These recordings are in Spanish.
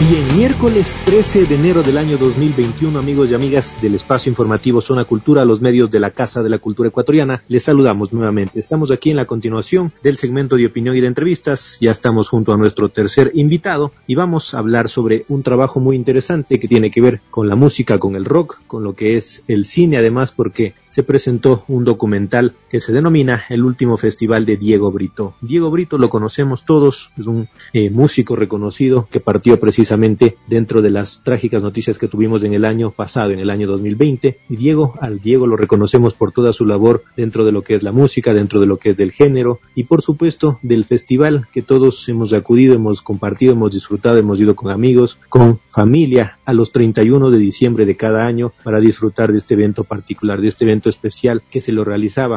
Bien, miércoles 13 de enero del año 2021, amigos y amigas del espacio informativo Zona Cultura, los medios de la Casa de la Cultura Ecuatoriana, les saludamos nuevamente. Estamos aquí en la continuación del segmento de opinión y de entrevistas. Ya estamos junto a nuestro tercer invitado y vamos a hablar sobre un trabajo muy interesante que tiene que ver con la música, con el rock, con lo que es el cine, además porque se presentó un documental que se denomina El Último Festival de Diego Brito. Diego Brito lo conocemos todos, es un músico reconocido que partió precisamente dentro de las trágicas noticias que tuvimos en el año pasado, en el año 2020, y al Diego lo reconocemos por toda su labor dentro de lo que es la música, dentro de lo que es del género, y por supuesto del festival que todos hemos acudido, hemos compartido, hemos disfrutado, hemos ido con amigos, con familia, a los 31 de diciembre de cada año, para disfrutar de este evento particular, de este evento especial que se lo realiza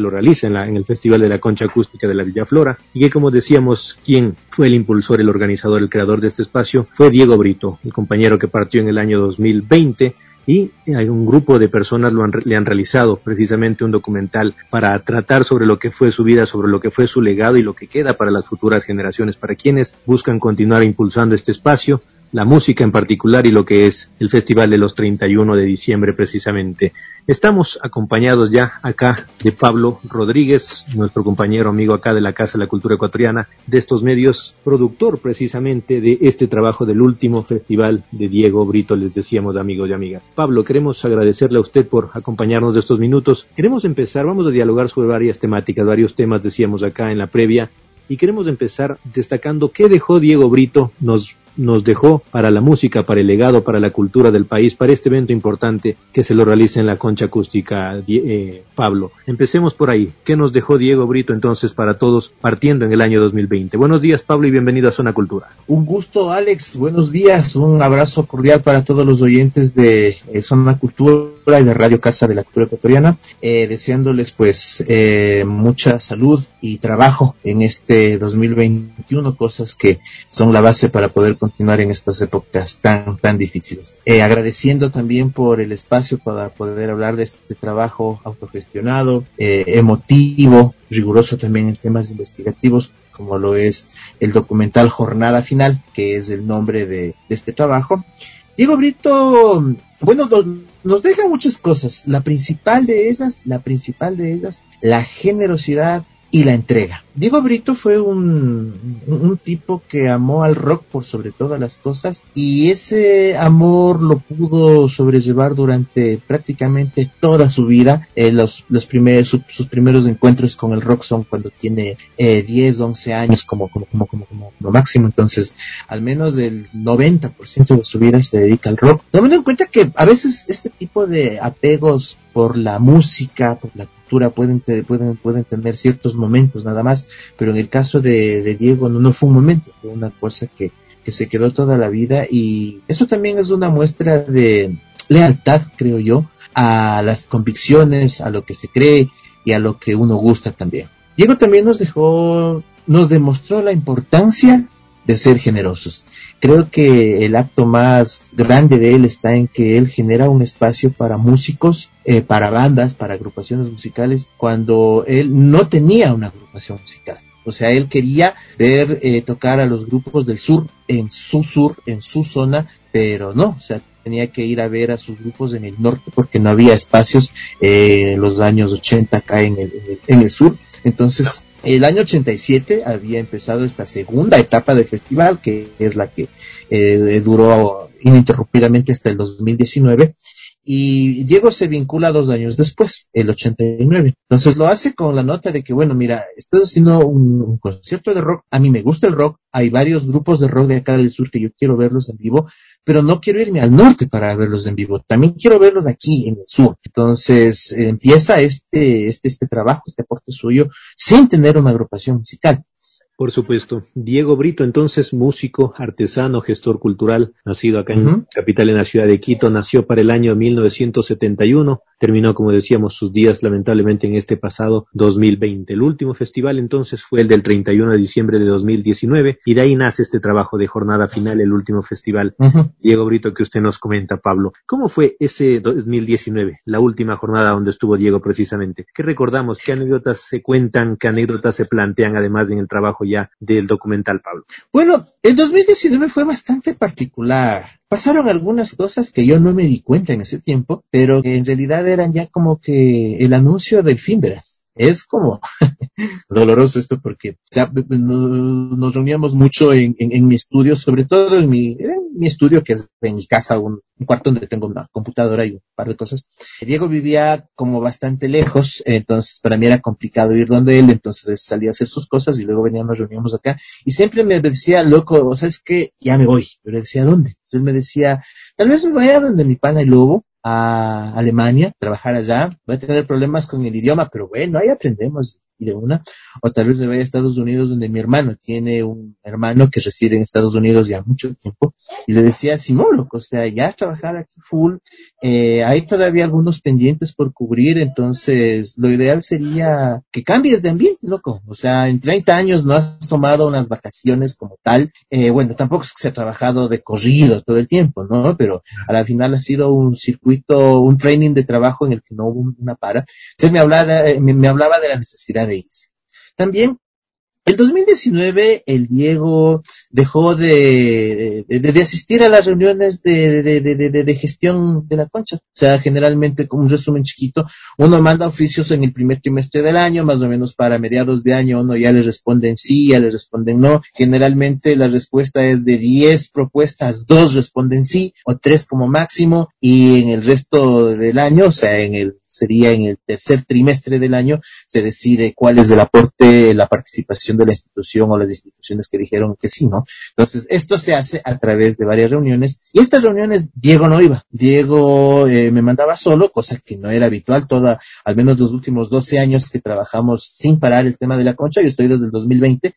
en el Festival de la Concha Acústica de la Villa Flora, y que, como decíamos, quien fue el impulsor, el organizador, el creador de este espacio, fue Diego Brito, el compañero que partió en el año 2020, y hay un grupo de personas le han realizado precisamente un documental para tratar sobre lo que fue su vida, sobre lo que fue su legado y lo que queda para las futuras generaciones, para quienes buscan continuar impulsando este espacio, la música en particular y lo que es el Festival de los 31 de diciembre precisamente. Estamos acompañados ya acá de Pablo Rodríguez, nuestro compañero amigo acá de la Casa de la Cultura Ecuatoriana, de estos medios, productor precisamente de este trabajo del último Festival de Diego Brito, les decíamos, amigos y amigas. Pablo, queremos agradecerle a usted por acompañarnos de estos minutos. Queremos empezar, vamos a dialogar sobre varias temáticas, varios temas, decíamos acá en la previa, y queremos empezar destacando qué dejó Diego Brito, nos dejó para la música, para el legado, para la cultura del país, para este evento importante que se lo realiza en la Concha Acústica. Pablo, empecemos por ahí. ¿Qué nos dejó Diego Brito entonces para todos partiendo en el año 2020? Buenos días, Pablo, y bienvenido a Zona Cultura. Un gusto, Alex. Buenos días. Un abrazo cordial para todos los oyentes de Zona Cultura y de Radio Casa de la Cultura Ecuatoriana, deseándoles pues mucha salud y trabajo en este 2021, cosas que son la base para poder continuar en estas épocas tan difíciles. Agradeciendo también por el espacio para poder hablar de este trabajo autogestionado, emotivo, riguroso también en temas investigativos, como lo es el documental Jornada Final, que es el nombre de este trabajo. Diego Brito, bueno, nos deja muchas cosas. La principal de ellas, la generosidad y la entrega. Diego Brito fue un tipo que amó al rock por sobre todas las cosas, y ese amor lo pudo sobrellevar durante prácticamente toda su vida. Sus primeros encuentros con el rock son cuando tiene 10, 11 años como máximo. Entonces, al menos el 90% de su vida se dedica al rock. Tomando en cuenta que a veces este tipo de apegos por la música, por la cultura, pueden tener ciertos momentos nada más, pero en el caso de Diego no fue un momento, fue una cosa que se quedó toda la vida, y eso también es una muestra de lealtad, creo yo, a las convicciones, a lo que se cree y a lo que uno gusta también. Diego también nos demostró la importancia de ser generosos. Creo que el acto más grande de él está en que él genera un espacio para músicos, para bandas, para agrupaciones musicales, cuando él no tenía una agrupación musical. O sea, él quería ver tocar a los grupos del sur, en su zona, pero no, o sea, tenía que ir a ver a sus grupos en el norte porque no había espacios en los años 80 acá en el sur. Entonces, el año 87 había empezado esta segunda etapa del festival, que es la que duró ininterrumpidamente hasta el 2019, y Diego se vincula 2 años después, el 89. Entonces lo hace con la nota de que, bueno, mira, estás haciendo un concierto de rock, a mí me gusta el rock, hay varios grupos de rock de acá del sur que yo quiero verlos en vivo, pero no quiero irme al norte para verlos en vivo, también quiero verlos aquí en el sur. Entonces empieza este trabajo, este aporte suyo, sin tener una agrupación musical. Por supuesto. Diego Brito, entonces, músico, artesano, gestor cultural, nacido acá en capital, en la ciudad de Quito, nació para el año 1971, terminó, como decíamos, sus días lamentablemente en este pasado 2020. El último festival entonces fue el del 31 de diciembre de 2019 y de ahí nace este trabajo de jornada final, el último festival. Diego Brito, que usted nos comenta, Pablo. ¿Cómo fue ese 2019, la última jornada donde estuvo Diego precisamente? ¿Qué recordamos? ¿Qué anécdotas se cuentan? ¿Qué anécdotas se plantean además en el trabajo ya del documental, Pablo? Bueno, el 2019 fue bastante particular. Pasaron algunas cosas que yo no me di cuenta en ese tiempo, pero que en realidad eran ya como que el anuncio del fin, verás. Es como doloroso esto porque nos reuníamos mucho en mi estudio, sobre todo en mi estudio, que es en mi casa, un cuarto donde tengo una computadora y un par de cosas. Diego vivía como bastante lejos, entonces para mí era complicado ir donde él, entonces él salía a hacer sus cosas y luego nos reuníamos acá. Y siempre me decía, loco, ¿sabes qué? Ya me voy. Yo le decía, ¿dónde? Entonces él me decía, tal vez me vaya donde mi pana el lobo, a Alemania, trabajar allá, voy a tener problemas con el idioma, pero bueno, ahí aprendemos y de una, o tal vez me vaya a Estados Unidos donde mi hermano tiene un hermano que reside en Estados Unidos ya mucho tiempo, y le decía, Simón, loco, o sea, ya trabajar aquí full, hay todavía algunos pendientes por cubrir, entonces lo ideal sería que cambies de ambiente, loco, o sea, en 30 años no has tomado unas vacaciones como tal, bueno, tampoco es que se ha trabajado de corrido todo el tiempo, ¿no? Pero a la final ha sido un circuito, un training de trabajo en el que no hubo una para. Entonces me hablaba de la necesidad de irse. También el 2019, el Diego dejó de asistir a las reuniones de gestión de la Concha. O sea, generalmente, como un resumen chiquito, uno manda oficios en el primer trimestre del año, más o menos para mediados de año, uno ya le responden sí, ya le responden no. Generalmente la respuesta es de 10 propuestas, 2 responden sí, o 3 como máximo, y en el resto del año, o sea, sería en el tercer trimestre del año, se decide cuál es el aporte, la participación de la institución o las instituciones que dijeron que sí, ¿no? Entonces, esto se hace a través de varias reuniones, y estas reuniones Diego no iba. Diego me mandaba solo, cosa que no era habitual, al menos los últimos 12 años que trabajamos sin parar el tema de la Concha. Yo estoy desde el 2020,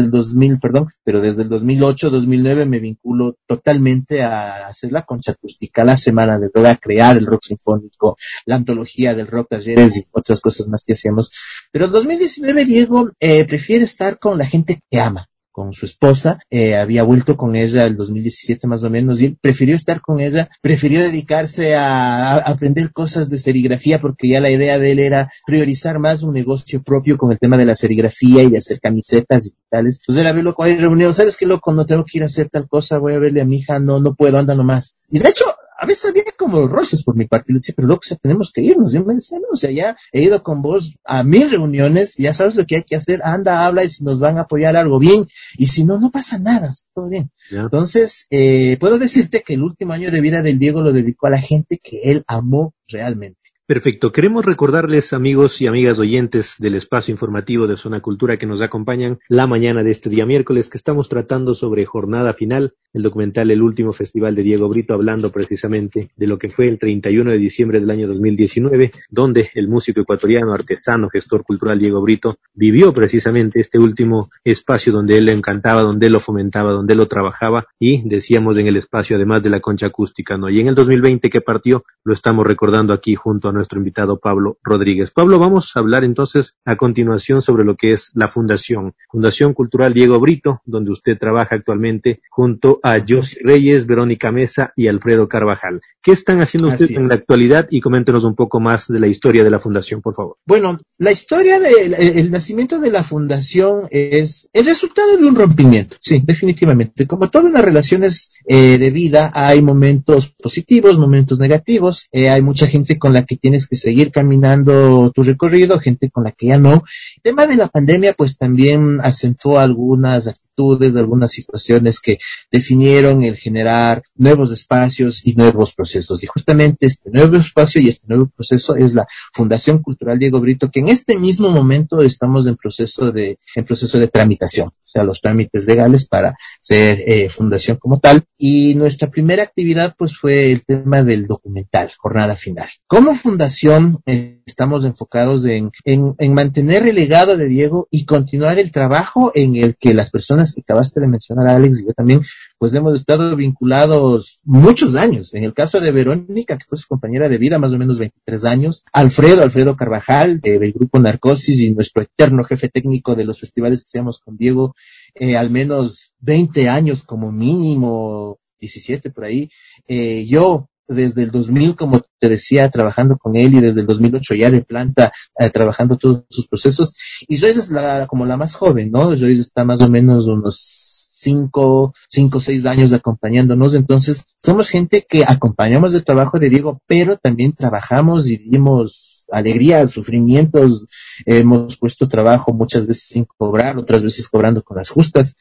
pero desde el 2008, 2009 me vinculo totalmente a hacer la Concha Acústica, la Semana del Rock, a crear el rock sinfónico, la antología del rock, talleres y otras cosas más que hacíamos. Pero el 2019 Diego prefiere estar con la gente que ama, con su esposa, había vuelto con ella el 2017 más o menos, y él prefirió estar con ella, prefirió dedicarse a aprender cosas de serigrafía, porque ya la idea de él era priorizar más un negocio propio con el tema de la serigrafía y de hacer camisetas y tales. Entonces era ver, loco, hay reunión, ¿sabes qué, loco? No tengo que ir a hacer tal cosa, voy a verle a mi hija, no puedo, anda nomás. Y de hecho, a veces había como roces por mi parte, y le decía, pero loco, o sea, tenemos que irnos. Y yo me decía, no, o sea, ya he ido con vos a 1000 reuniones, ya sabes lo que hay que hacer, anda, habla, y si nos van a apoyar algo bien, y si no, no pasa nada, todo bien. Yeah. Entonces, puedo decirte que el último año de vida del Diego lo dedicó a la gente que él amó realmente. Perfecto. Queremos recordarles, amigos y amigas oyentes del espacio informativo de Zona Cultura que nos acompañan la mañana de este día miércoles, que estamos tratando sobre Jornada Final, el documental El Último Festival de Diego Brito, hablando precisamente de lo que fue el 31 de diciembre del año 2019, donde el músico ecuatoriano, artesano, gestor cultural Diego Brito vivió precisamente este último espacio donde él le encantaba, donde él lo fomentaba, donde él lo trabajaba, y decíamos en el espacio además de la Concha Acústica, ¿no? Y en el 2020 que partió, lo estamos recordando aquí junto a nuestro invitado Pablo Rodríguez. Pablo, vamos a hablar entonces a continuación sobre lo que es la Fundación Cultural Diego Brito, donde usted trabaja actualmente junto a Josy Reyes, Verónica Mesa y Alfredo Carvajal. ¿Qué están haciendo ustedes en la actualidad? Y coméntenos un poco más de la historia de la Fundación, por favor. Bueno, la historia del nacimiento de la Fundación es el resultado de un rompimiento, sí, definitivamente. Como todas las relaciones de vida, hay momentos positivos, momentos negativos, hay mucha gente con la que tienes que seguir caminando tu recorrido, gente con la que ya no. El tema de la pandemia pues también acentuó algunas actitudes, algunas situaciones que definieron el generar nuevos espacios y nuevos procesos. Y justamente este nuevo espacio y este nuevo proceso es la Fundación Cultural Diego Brito, que en este mismo momento estamos en proceso de tramitación, o sea, los trámites legales para ser fundación como tal. Y nuestra primera actividad pues fue el tema del documental. jornada final. Como fundación estamos enfocados en mantener el legado de Diego y continuar el trabajo en el que las personas que acabaste de mencionar, Alex, y yo también, pues hemos estado vinculados muchos años. En el caso de Verónica, que fue su compañera de vida, más o menos 23 años, Alfredo Carvajal, del grupo Narcosis, y nuestro eterno jefe técnico de los festivales que hacíamos con Diego, al menos 20 años como mínimo, 17 por ahí. Yo desde el 2000, como te decía, trabajando con él, y desde el 2008 ya de planta, trabajando todos sus procesos. Y Joyce es como la más joven, ¿no? Joyce está más o menos unos 6 años acompañándonos. Entonces, somos gente que acompañamos el trabajo de Diego, pero también trabajamos y dimos alegrías, sufrimientos, hemos puesto trabajo muchas veces sin cobrar, otras veces cobrando con las justas,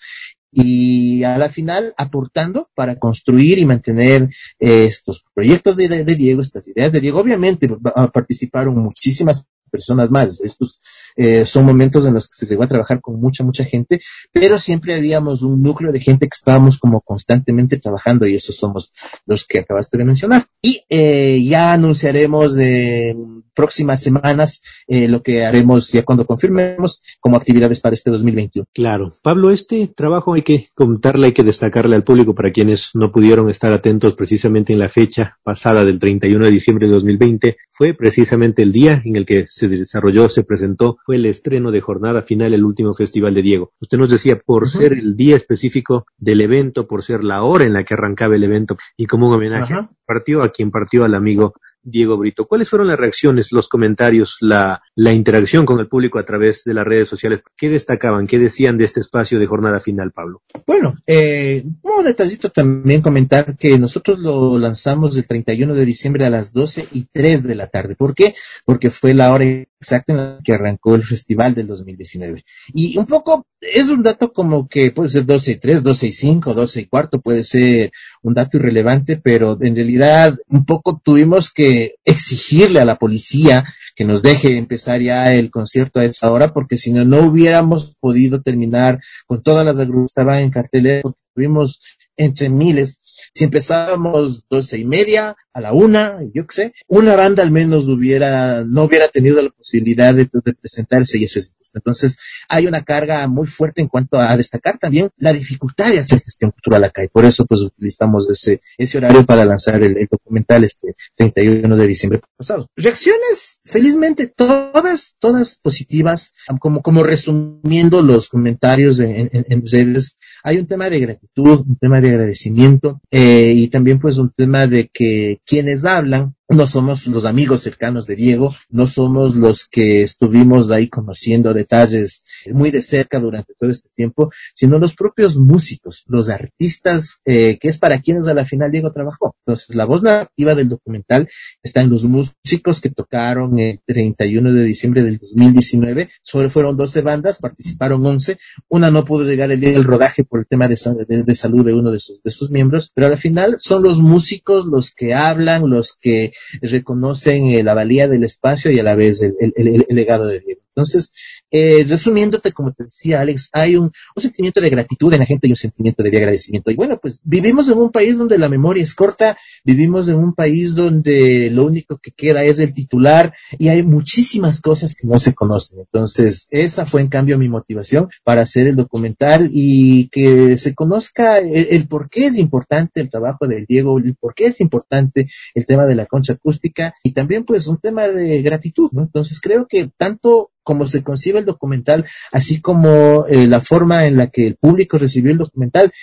y a la final aportando para construir y mantener estos proyectos de Diego, estas ideas de Diego. Obviamente participaron muchísimas personas más. Estos son momentos en los que se llegó a trabajar con mucha gente, pero siempre habíamos un núcleo de gente que estábamos como constantemente trabajando, y esos somos los que acabaste de mencionar. Y ya anunciaremos próximas semanas lo que haremos ya cuando confirmemos como actividades para este 2021. Claro. Pablo, este trabajo hay que contarle, hay que destacarle al público para quienes no pudieron estar atentos precisamente en la fecha pasada del 31 de diciembre de 2020. Fue precisamente el día en el que se desarrolló, se presentó, fue el estreno de jornada final, el último festival de Diego. Usted nos decía, por ser el día específico del evento, por ser la hora en la que arrancaba el evento, y como un homenaje partió a quien partió, al amigo Diego Brito. ¿Cuáles fueron las reacciones, los comentarios, la interacción con el público a través de las redes sociales? ¿Qué destacaban, qué decían de este espacio de jornada final, Pablo? Bueno, un detallito también comentar que nosotros lo lanzamos el 31 de diciembre a las 12:03 de la tarde. ¿Por qué? Porque fue la hora exacta en la que arrancó el festival del 2019. Y un poco, es un dato como que puede ser 12:03, 12:05, 12:15, puede ser un dato irrelevante, pero en realidad un poco tuvimos que exigirle a la policía que nos deje empezar ya el concierto a esa hora, porque si no, no hubiéramos podido terminar con todas las agrupaciones que estaban en cartelera, porque tuvimos entre miles. Si empezábamos 12:30, a la 1, yo qué sé, una banda al menos no hubiera tenido la posibilidad de presentarse, y eso es injusto. Entonces, hay una carga muy fuerte en cuanto a destacar también la dificultad de hacer gestión cultural acá, y por eso pues utilizamos ese horario para lanzar el documental este 31 de diciembre pasado. Reacciones, felizmente, todas positivas, como resumiendo los comentarios en redes. Hay un tema de gratitud, un tema de agradecimiento, y también pues un tema de que quienes hablan no somos los amigos cercanos de Diego, no somos los que estuvimos ahí conociendo detalles muy de cerca durante todo este tiempo, sino los propios músicos, los artistas, que es para quienes a la final Diego trabajó. Entonces, la voz narrativa del documental está en los músicos que tocaron el 31 de diciembre del 2019. Solo fueron 12 bandas, participaron 11. Una no pudo llegar el día del rodaje por el tema de salud de uno de sus miembros, pero al final son los músicos los que hablan, los que reconocen la valía del espacio y a la vez el legado de Diego. Entonces, resumiéndote, como te decía Alex, hay un sentimiento de gratitud en la gente y un sentimiento de agradecimiento. Y bueno, pues vivimos en un país donde la memoria es corta, vivimos en un país donde lo único que queda es el titular, y hay muchísimas cosas que no se conocen. Entonces, esa fue en cambio mi motivación para hacer el documental, y que se conozca el por qué es importante el trabajo de Diego, el por qué es importante el tema de la concha acústica, y también pues un tema de gratitud, ¿no? Entonces, creo que tanto como se concibe el documental, así como la forma en la que el público recibió el documental,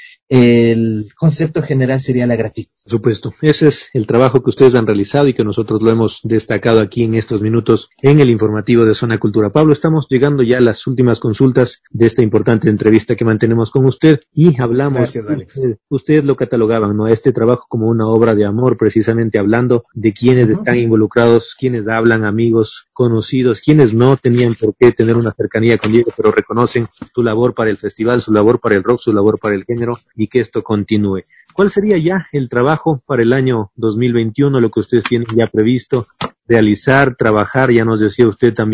el concepto general sería la gratitud. Por supuesto, ese es el trabajo que ustedes han realizado y que nosotros lo hemos destacado aquí en estos minutos en el informativo de Zona Cultura. Pablo, estamos llegando ya a las últimas consultas de esta importante entrevista que mantenemos con usted, y hablamos. Gracias, Alex. Ustedes lo catalogaban, ¿no?, este trabajo como una obra de amor, precisamente hablando de quienes están involucrados, quienes hablan, amigos, conocidos, quienes no tenían por qué tener una cercanía con Diego, pero reconocen su labor para el festival, su labor para el rock, su labor para el género, y que esto continúe. ¿Cuál sería ya el trabajo para el año 2021, lo que ustedes tienen ya previsto realizar, trabajar? Ya nos decía usted también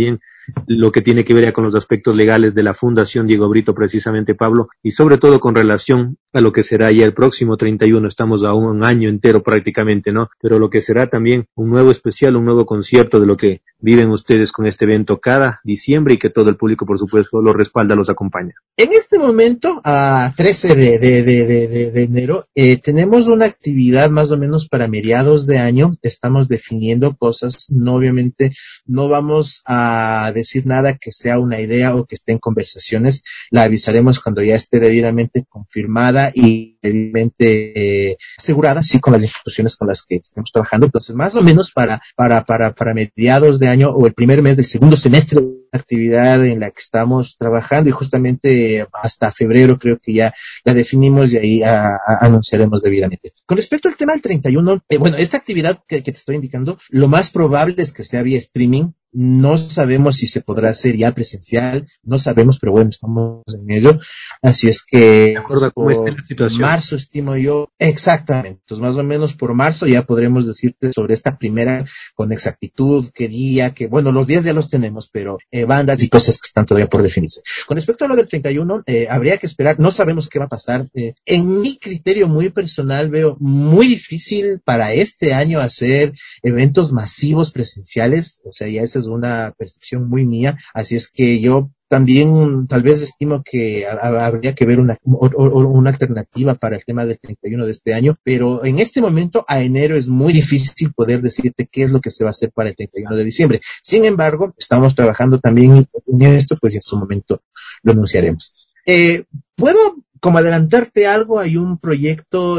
lo que tiene que ver ya con los aspectos legales de la Fundación Diego Brito, precisamente, Pablo, y sobre todo con relación a lo que será ya el próximo 31, estamos a un año entero prácticamente, ¿no? Pero lo que será también un nuevo especial, un nuevo concierto de lo que viven ustedes con este evento cada diciembre y que todo el público, por supuesto, lo respalda, los acompaña. En este momento, a 13 de enero, tenemos una actividad más o menos para mediados de año. Estamos definiendo cosas. No, obviamente, no vamos a decir nada que sea una idea o que esté en conversaciones. La avisaremos cuando ya esté debidamente confirmada y debidamente asegurada, sí, con las instituciones con las que estemos trabajando. Entonces, más o menos para mediados de año o el primer mes del segundo semestre de la actividad en la que estamos trabajando, y justamente hasta febrero creo que ya la definimos y ahí anunciaremos debidamente. Con respecto al tema del 31, bueno, esta actividad que te estoy indicando, lo más probable es que sea vía streaming. No sabemos si se podrá hacer ya presencial, no sabemos, pero bueno, estamos en medio. Así es que, de acuerdo a cómo esté la situación, marzo, estimo yo, exactamente. Entonces, más o menos por marzo ya podremos decirte sobre esta primera con exactitud, qué día, que bueno, los días ya los tenemos, pero bandas y cosas que están todavía por definirse. Con respecto a lo del 31, habría que esperar, no sabemos qué va a pasar. En mi criterio muy personal, veo muy difícil para este año hacer eventos masivos presenciales, o sea, ya esa es una percepción muy mía, así es que yo también tal vez estimo que habría que ver una alternativa para el tema del 31 de este año, pero en este momento a enero es muy difícil poder decirte qué es lo que se va a hacer para el 31 de diciembre. Sin embargo, estamos trabajando también en esto, pues en su momento lo anunciaremos. ¿Puedo como adelantarte algo? Hay un proyecto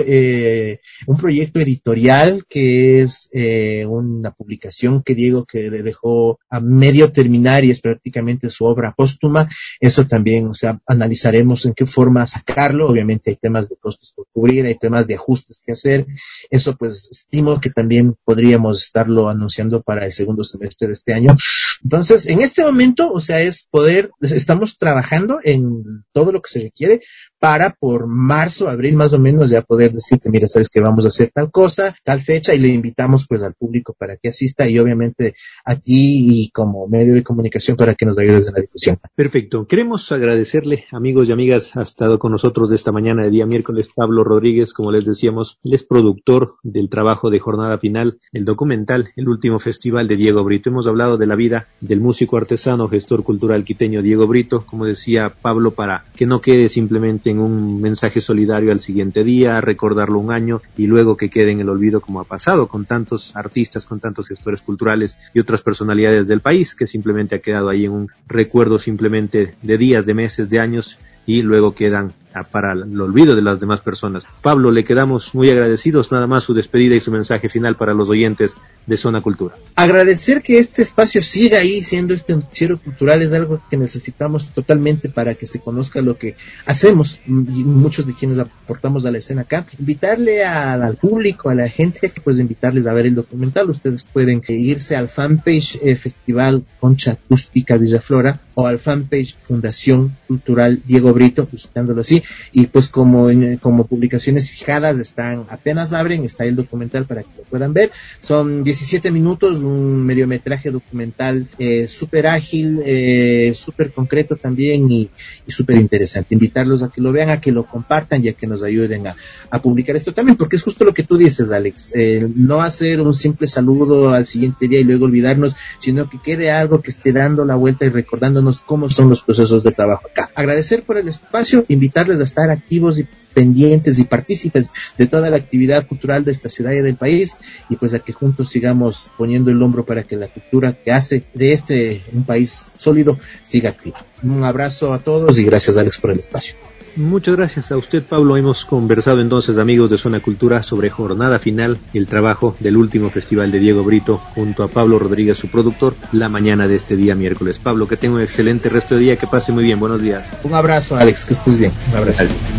editorial que es una publicación que Diego que dejó a medio terminar y es prácticamente su obra póstuma. Eso también, o sea, analizaremos en qué forma sacarlo. Obviamente hay temas de costes por cubrir, hay temas de ajustes que hacer. Eso pues estimo que también podríamos estarlo anunciando para el segundo semestre de este año. Entonces, en este momento, o sea, estamos trabajando en todo lo que se requiere para por marzo, abril más o menos ya poder decirte, mira, sabes que vamos a hacer tal cosa, tal fecha, y le invitamos pues al público para que asista y obviamente a ti y como medio de comunicación para que nos ayudes en la difusión. Perfecto. Queremos agradecerle, amigos y amigas, ha estado con nosotros de esta mañana de día miércoles Pablo Rodríguez, como les decíamos, él es productor del trabajo de Jornada Final, el documental El Último Festival de Diego Brito. Hemos hablado de la vida del músico artesano, gestor cultural quiteño Diego Brito, como decía Pablo, para que no quede simplemente en un mensaje solidario al siguiente día, recordarlo un año y luego que quede en el olvido como ha pasado con tantos artistas, con tantos gestores culturales y otras personalidades del país, que simplemente ha quedado ahí en un recuerdo simplemente de días, de meses, de años y luego quedan para el olvido de las demás personas. Pablo, le quedamos muy agradecidos, nada más su despedida y su mensaje final para los oyentes de Zona Cultura. Agradecer que este espacio siga ahí siendo este noticiero cultural, es algo que necesitamos totalmente para que se conozca lo que hacemos y muchos de quienes aportamos a la escena acá. Invitarle al público, a la gente, pues invitarles a ver el documental. Ustedes pueden irse al fanpage Festival Concha Acústica Villaflora o al fanpage Fundación Cultural Diego Brito, visitándolo así. Y pues como publicaciones fijadas apenas abren, está el documental para que lo puedan ver. Son 17 minutos, un mediometraje documental súper ágil, súper concreto también y súper interesante. Invitarlos a que lo vean, a que lo compartan y a que nos ayuden a publicar esto también, porque es justo lo que tú dices, Alex. No hacer un simple saludo al siguiente día y luego olvidarnos, sino que quede algo que esté dando la vuelta y recordándonos cómo son los procesos de trabajo acá. Agradecer por el espacio, invitarles a estar activos y pendientes y partícipes de toda la actividad cultural de esta ciudad y del país, y pues a que juntos sigamos poniendo el hombro para que la cultura que hace de un país sólido siga activa. Un abrazo a todos y gracias, Alex, por el espacio. Muchas gracias a usted, Pablo. Hemos conversado entonces, amigos de Zona Cultura, sobre Jornada Final, el trabajo del último festival de Diego Brito, junto a Pablo Rodríguez, su productor, la mañana de este día miércoles. Pablo, que tenga un excelente resto de día, que pase muy bien. Buenos días. Un abrazo, Alex, que estés bien. Un abrazo. Gracias.